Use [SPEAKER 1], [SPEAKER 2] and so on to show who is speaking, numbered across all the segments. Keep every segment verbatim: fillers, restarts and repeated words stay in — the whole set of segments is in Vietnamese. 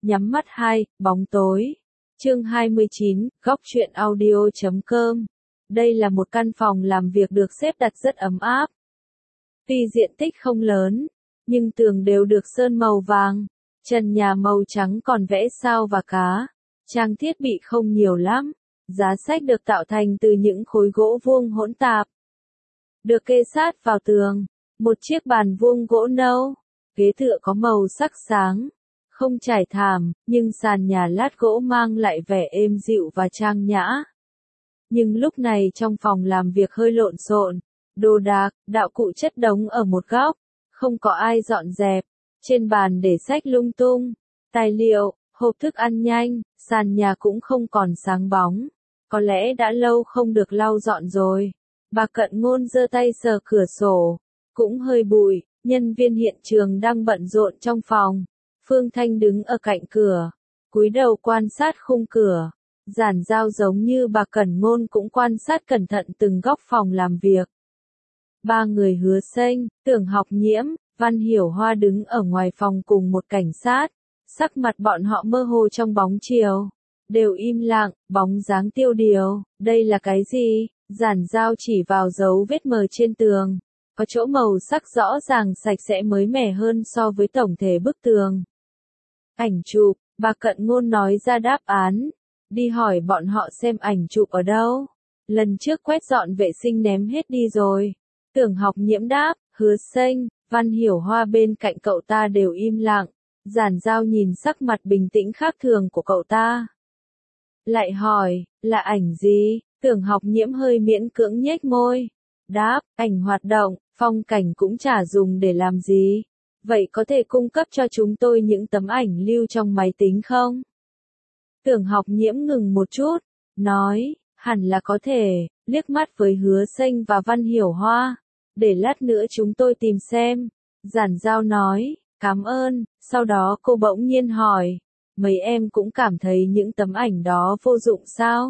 [SPEAKER 1] Nhắm mắt hai, bóng tối. Chương hai mươi chín, góc truyện audio chấm com. Đây là một căn phòng làm việc được xếp đặt rất ấm áp. Tuy diện tích không lớn, nhưng tường đều được sơn màu vàng, trần nhà màu trắng còn vẽ sao và cá. Trang thiết bị không nhiều lắm, giá sách được tạo thành từ những khối gỗ vuông hỗn tạp. Được kê sát vào tường, một chiếc bàn vuông gỗ nâu, ghế tựa có màu sắc sáng. Không trải thảm, nhưng sàn nhà lát gỗ mang lại vẻ êm dịu và trang nhã. Nhưng lúc này trong phòng làm việc hơi lộn xộn, đồ đạc, đạo cụ chất đống ở một góc, không có ai dọn dẹp, trên bàn để sách lung tung, tài liệu, hộp thức ăn nhanh, sàn nhà cũng không còn sáng bóng, có lẽ đã lâu không được lau dọn rồi. Bà Cận Ngôn giơ tay sờ cửa sổ, cũng hơi bụi, nhân viên hiện trường đang bận rộn trong phòng. Phương Thanh đứng ở cạnh cửa, cúi đầu quan sát khung cửa. Giản Giao giống như bà Cẩn Ngôn cũng quan sát cẩn thận từng góc phòng làm việc. Ba người Hứa Xênh, Tưởng Học Nhiễm, Văn Hiểu Hoa đứng ở ngoài phòng cùng một cảnh sát. Sắc mặt bọn họ mơ hồ trong bóng chiều, đều im lặng, bóng dáng tiêu điều. Đây là cái gì? Giản Giao chỉ vào dấu vết mờ trên tường, có chỗ màu sắc rõ ràng sạch sẽ mới mẻ hơn so với tổng thể bức tường. Ảnh chụp, bà Cận Ngôn nói ra đáp án, đi hỏi bọn họ xem ảnh chụp ở đâu. Lần trước quét dọn vệ sinh ném hết đi rồi. Tưởng Học Nhiễm đáp, Hứa Xênh, Văn Hiểu Hoa bên cạnh cậu ta đều im lặng. Giản Giao nhìn sắc mặt bình tĩnh khác thường của cậu ta, lại hỏi, là ảnh gì? Tưởng Học Nhiễm hơi miễn cưỡng nhếch môi, đáp, ảnh hoạt động, phong cảnh cũng chả dùng để làm gì. Vậy có thể cung cấp cho chúng tôi những tấm ảnh lưu trong máy tính không? Tưởng Học Nhiễm ngừng một chút, nói, hẳn là có thể, liếc mắt với Hứa Xênh và Văn Hiểu Hoa, để lát nữa chúng tôi tìm xem. Giản Giao nói, cảm ơn, sau đó cô bỗng nhiên hỏi, mấy em cũng cảm thấy những tấm ảnh đó vô dụng sao?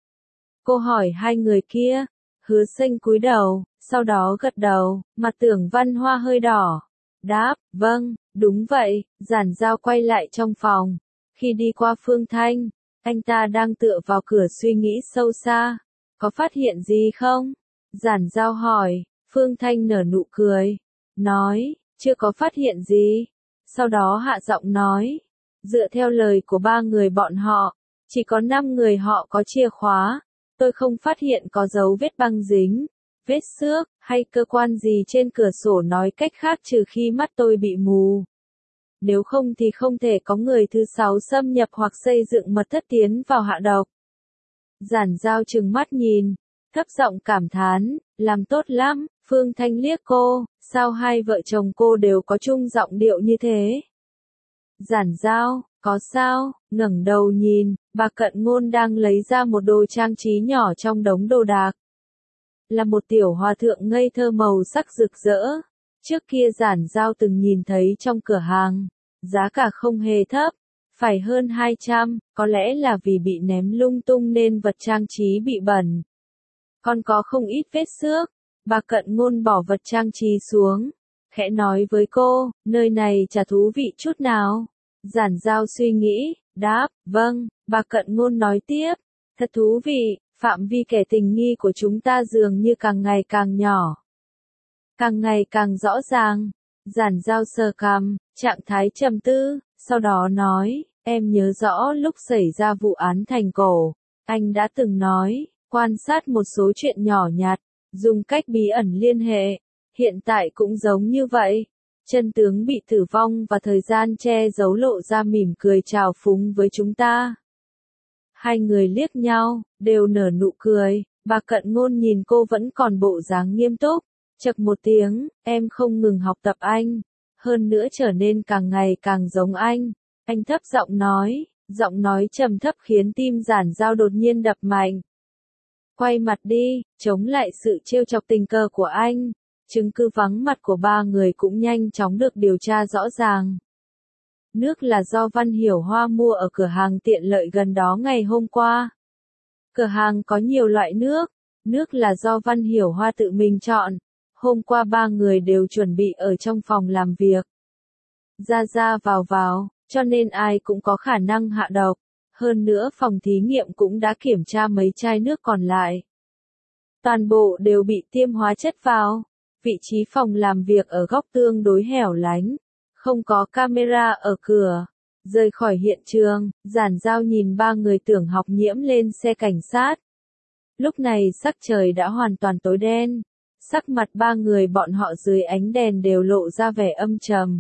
[SPEAKER 1] Cô hỏi hai người kia. Hứa Xênh cúi đầu, sau đó gật đầu, mặt Tưởng Văn Hoa hơi đỏ. Đáp, vâng, đúng vậy. Giản Giao quay lại trong phòng. Khi đi qua Phương Thanh, anh ta đang tựa vào cửa suy nghĩ sâu xa. Có phát hiện gì không? Giản Giao hỏi. Phương Thanh nở nụ cười, nói, chưa có phát hiện gì. Sau đó hạ giọng nói, dựa theo lời của ba người bọn họ, chỉ có năm người họ có chìa khóa. Tôi không phát hiện có dấu vết băng dính, vết xước, hay cơ quan gì trên cửa sổ, nói cách khác trừ khi mắt tôi bị mù. Nếu không thì không thể có người thứ sáu xâm nhập hoặc xây dựng mật thất tiến vào hạ độc. Giản Giao trừng mắt nhìn, thấp giọng cảm thán, làm tốt lắm. Phương Thanh liếc cô, sao hai vợ chồng cô đều có chung giọng điệu như thế? Giản Giao, có sao? Ngẩng đầu nhìn, bà Cận Ngôn đang lấy ra một đồ trang trí nhỏ trong đống đồ đạc. Là một tiểu hòa thượng ngây thơ màu sắc rực rỡ. Trước kia Giản Giao từng nhìn thấy trong cửa hàng, giá cả không hề thấp, phải hơn hai trăm, có lẽ là vì bị ném lung tung nên vật trang trí bị bẩn. Còn có không ít vết xước. Bà Cận Ngôn bỏ vật trang trí xuống, khẽ nói với cô, nơi này chả thú vị chút nào. Giản Giao suy nghĩ, đáp, vâng. Bà Cận Ngôn nói tiếp, thật thú vị, phạm vi kẻ tình nghi của chúng ta dường như càng ngày càng nhỏ, càng ngày càng rõ ràng. Giản Giao sờ cằm, trạng thái trầm tư, sau đó nói, em nhớ rõ lúc xảy ra vụ án Thành Cổ, anh đã từng nói, quan sát một số chuyện nhỏ nhặt, dùng cách bí ẩn liên hệ. Hiện tại cũng giống như vậy. Chân tướng bị tử vong và thời gian che giấu lộ ra mỉm cười trào phúng với chúng ta. Hai người liếc nhau, đều nở nụ cười. Bà Cận Ngôn nhìn cô vẫn còn bộ dáng nghiêm túc. Chậc một tiếng, em không ngừng học tập anh. Hơn nữa trở nên càng ngày càng giống anh. Anh thấp giọng nói, giọng nói trầm thấp khiến tim Giản Giao đột nhiên đập mạnh. Quay mặt đi, chống lại sự trêu chọc tình cờ của anh. Chứng cứ vắng mặt của ba người cũng nhanh chóng được điều tra rõ ràng. Nước là do Văn Hiểu Hoa mua ở cửa hàng tiện lợi gần đó ngày hôm qua. Cửa hàng có nhiều loại nước. Nước là do Văn Hiểu Hoa tự mình chọn. Hôm qua ba người đều chuẩn bị ở trong phòng làm việc. Ra ra vào vào, cho nên ai cũng có khả năng hạ độc. Hơn nữa phòng thí nghiệm cũng đã kiểm tra mấy chai nước còn lại. Toàn bộ đều bị tiêm hóa chất vào. Vị trí phòng làm việc ở góc tương đối hẻo lánh. Không có camera ở cửa. Rời khỏi hiện trường, Giản Giao nhìn ba người tưởng học nhiễm lên xe cảnh sát. Lúc này sắc trời đã hoàn toàn tối đen. Sắc mặt ba người bọn họ dưới ánh đèn đều lộ ra vẻ âm trầm.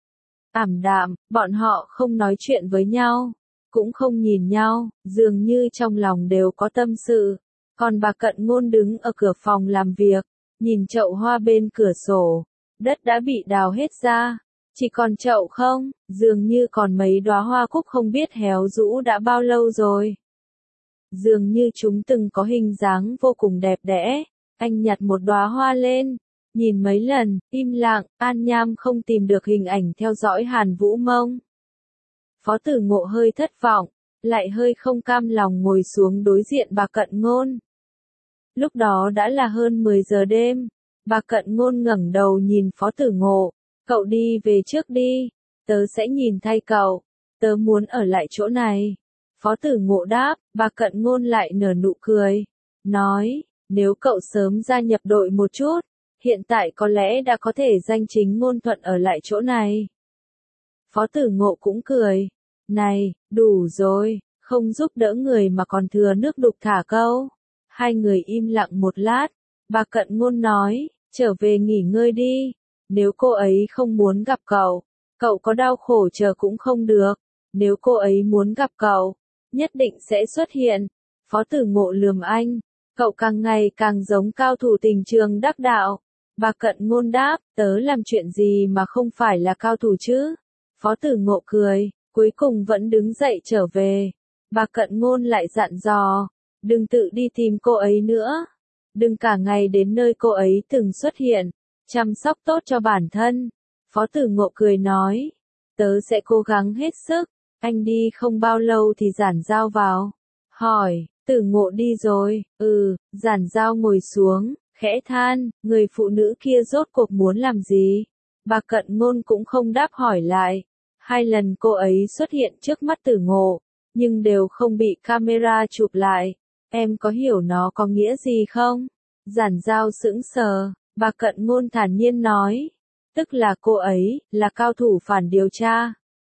[SPEAKER 1] Ảm đạm, bọn họ không nói chuyện với nhau, cũng không nhìn nhau, dường như trong lòng đều có tâm sự. Còn bà Cận Ngôn đứng ở cửa phòng làm việc, nhìn chậu hoa bên cửa sổ, đất đã bị đào hết ra, chỉ còn chậu không, dường như còn mấy đóa hoa cúc không biết héo rũ đã bao lâu rồi. Dường như chúng từng có hình dáng vô cùng đẹp đẽ. Anh nhặt một đóa hoa lên, nhìn mấy lần, im lặng, An Nham không tìm được hình ảnh theo dõi Hàn Vũ Mông. Phó Tử Ngộ hơi thất vọng, lại hơi không cam lòng ngồi xuống đối diện bà Cận Ngôn. Lúc đó đã là hơn mười giờ đêm, bà Cận Ngôn ngẩng đầu nhìn Phó Tử Ngộ, cậu đi về trước đi, tớ sẽ nhìn thay cậu, tớ muốn ở lại chỗ này. Phó Tử Ngộ đáp, bà Cận Ngôn lại nở nụ cười, nói, nếu cậu sớm gia nhập đội một chút, hiện tại có lẽ đã có thể danh chính ngôn thuận ở lại chỗ này. Phó Tử Ngộ cũng cười, này, đủ rồi, không giúp đỡ người mà còn thừa nước đục thả câu. Hai người im lặng một lát, bà Cận Ngôn nói, trở về nghỉ ngơi đi, nếu cô ấy không muốn gặp cậu, cậu có đau khổ chờ cũng không được, nếu cô ấy muốn gặp cậu, nhất định sẽ xuất hiện. Phó Tử Ngộ lườm anh, cậu càng ngày càng giống cao thủ tình trường đắc đạo. Bà Cận Ngôn đáp, tớ làm chuyện gì mà không phải là cao thủ chứ? Phó Tử Ngộ cười, cuối cùng vẫn đứng dậy trở về. Bà Cận Ngôn lại dặn dò, đừng tự đi tìm cô ấy nữa. Đừng cả ngày đến nơi cô ấy từng xuất hiện. Chăm sóc tốt cho bản thân. Phó Tử Ngộ cười nói, tớ sẽ cố gắng hết sức. Anh đi không bao lâu thì Giản Giao vào. Hỏi, Tử Ngộ đi rồi, ừ, Giản Giao ngồi xuống, khẽ than, người phụ nữ kia rốt cuộc muốn làm gì? Bà Cận Ngôn cũng không đáp hỏi lại. Hai lần cô ấy xuất hiện trước mắt Tử Ngộ, nhưng đều không bị camera chụp lại. Em có hiểu nó có nghĩa gì không? Giản Giao sững sờ, bà Cận Ngôn thản nhiên nói, tức là cô ấy, là cao thủ phản điều tra.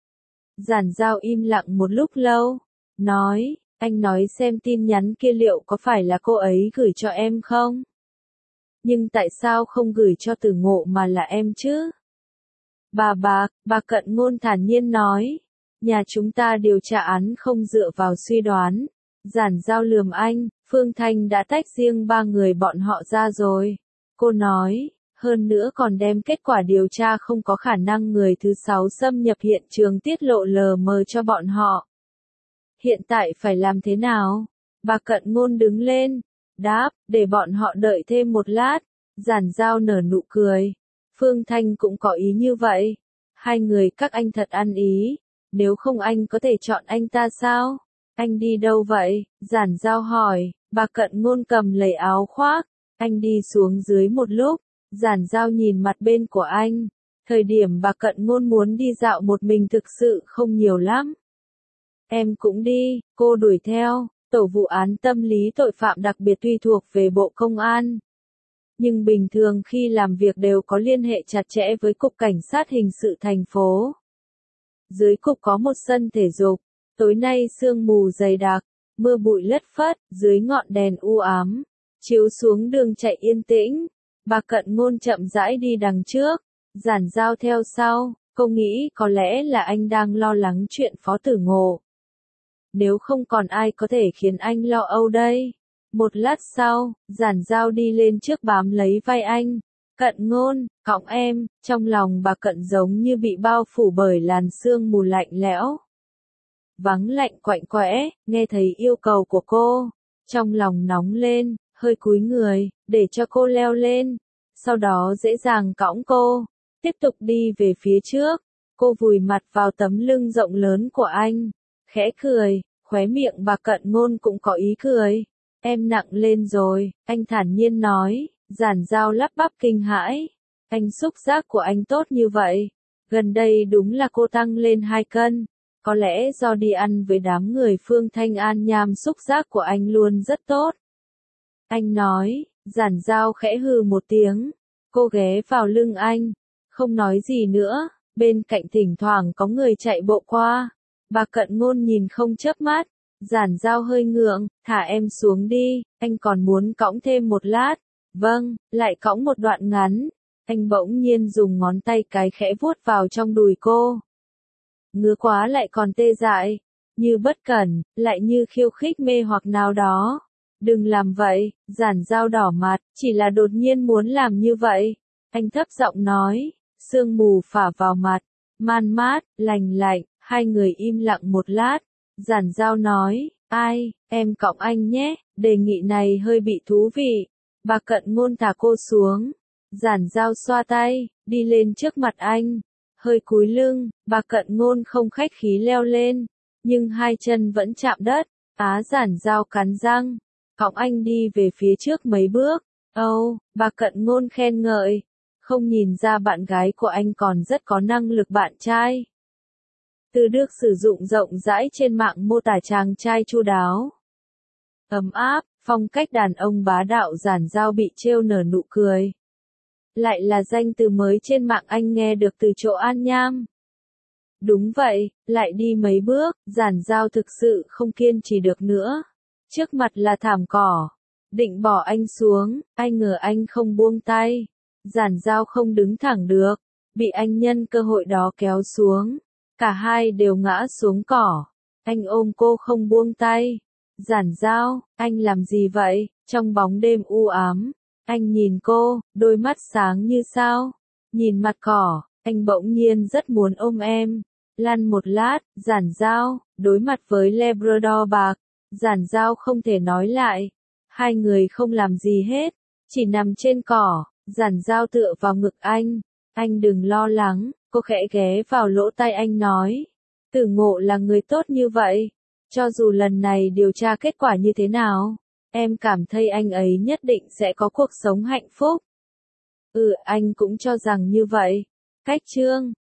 [SPEAKER 1] Giản Giao im lặng một lúc lâu, nói, anh nói xem tin nhắn kia liệu có phải là cô ấy gửi cho em không? Nhưng tại sao không gửi cho Tử Ngộ mà là em chứ? Bà bà, bà Cận Ngôn thản nhiên nói, nhà chúng ta điều tra án không dựa vào suy đoán. Giản Giao lườm anh, Phương Thanh đã tách riêng ba người bọn họ ra rồi. Cô nói, hơn nữa còn đem kết quả điều tra không có khả năng người thứ sáu xâm nhập hiện trường tiết lộ lờ mờ cho bọn họ. Hiện tại phải làm thế nào? Bà Cận Ngôn đứng lên, đáp, để bọn họ đợi thêm một lát. Giản Giao nở nụ cười. Phương Thanh cũng có ý như vậy. Hai người các anh thật ăn ý. Nếu không anh có thể chọn anh ta sao? Anh đi đâu vậy? Giản Giao hỏi. Bà Cận Ngôn cầm lấy áo khoác. Anh đi xuống dưới một lúc. Giản Giao nhìn mặt bên của anh. Thời điểm bà Cận Ngôn muốn đi dạo một mình thực sự không nhiều lắm. Em cũng đi, cô đuổi theo. Tổ vụ án tâm lý tội phạm đặc biệt tùy thuộc về Bộ Công an. Nhưng bình thường khi làm việc đều có liên hệ chặt chẽ với Cục Cảnh sát Hình sự thành phố. Dưới cục có một sân thể dục. Tối nay sương mù dày đặc, mưa bụi lất phất, dưới ngọn đèn u ám, chiếu xuống đường chạy yên tĩnh. Bà Cận Ngôn chậm rãi đi đằng trước, Giản Giao theo sau. Cô nghĩ có lẽ là anh đang lo lắng chuyện Phó Tử Ngộ. Nếu không còn ai có thể khiến anh lo âu đây. Một lát sau, Giản Giao đi lên trước bám lấy vai anh. Cận Ngôn, cõng em. Trong lòng bà Cận giống như bị bao phủ bởi làn sương mù lạnh lẽo. Vắng lạnh quạnh quẽ, nghe thấy yêu cầu của cô. Trong lòng nóng lên, hơi cúi người, để cho cô leo lên. Sau đó dễ dàng cõng cô. Tiếp tục đi về phía trước. Cô vùi mặt vào tấm lưng rộng lớn của anh. Khẽ cười, khóe miệng bà Cận Ngôn cũng có ý cười. Em nặng lên rồi, anh thản nhiên nói. Giản Giao lắp bắp kinh hãi. Anh xúc giác của anh tốt như vậy. Gần đây đúng là cô tăng lên hai cân. Có lẽ do đi ăn với đám người Phương Thanh An nham xúc giác của anh luôn rất tốt. Anh nói, Giản Giao khẽ hừ một tiếng. Cô ghé vào lưng anh, không nói gì nữa, bên cạnh thỉnh thoảng có người chạy bộ qua. Bà Cận Ngôn nhìn không chớp mắt, Giản Giao hơi ngượng, thả em xuống đi, anh còn muốn cõng thêm một lát. Vâng, lại cõng một đoạn ngắn. Anh bỗng nhiên dùng ngón tay cái khẽ vuốt vào trong đùi cô. Ngứa quá lại còn tê dại, như bất cẩn, lại như khiêu khích mê hoặc nào đó. Đừng làm vậy, Giản Giao đỏ mặt, chỉ là đột nhiên muốn làm như vậy. Anh thấp giọng nói, sương mù phả vào mặt, man mát, lành lạnh, hai người im lặng một lát. Giản Giao nói, ai, em cõng anh nhé, đề nghị này hơi bị thú vị. Bà Cận Ngôn thả cô xuống. Giản Giao xoa tay, đi lên trước mặt anh. Hơi cúi lưng, bà Cận Ngôn không khách khí leo lên, nhưng hai chân vẫn chạm đất. Á Giản Giao cắn răng, cõng anh đi về phía trước mấy bước. Âu, oh, bà Cận Ngôn khen ngợi, không nhìn ra bạn gái của anh còn rất có năng lực bạn trai. Từ được sử dụng rộng rãi trên mạng mô tả chàng trai chu đáo, ấm áp, phong cách đàn ông bá đạo. Giản Giao bị trêu nở nụ cười. Lại là danh từ mới trên mạng anh nghe được từ chỗ An Nham. Đúng vậy, lại đi mấy bước, Giản Giao thực sự không kiên trì được nữa. Trước mặt là thảm cỏ. Định bỏ anh xuống, ai ngờ anh không buông tay. Giản Giao không đứng thẳng được, bị anh nhân cơ hội đó kéo xuống. Cả hai đều ngã xuống cỏ. Anh ôm cô không buông tay. Giản Giao, anh làm gì vậy? Trong bóng đêm u ám, anh nhìn cô, đôi mắt sáng như sao. Nhìn mặt cỏ, anh bỗng nhiên rất muốn ôm em. Lăn một lát, Giản Giao, đối mặt với Labrador bạc. Giản Giao không thể nói lại. Hai người không làm gì hết, chỉ nằm trên cỏ. Giản Giao tựa vào ngực anh. Anh đừng lo lắng, cô khẽ ghé vào lỗ tai anh nói. Tử Ngộ là người tốt như vậy. Cho dù lần này điều tra kết quả như thế nào, em cảm thấy anh ấy nhất định sẽ có cuộc sống hạnh phúc. Ừ, anh cũng cho rằng như vậy. Cách chương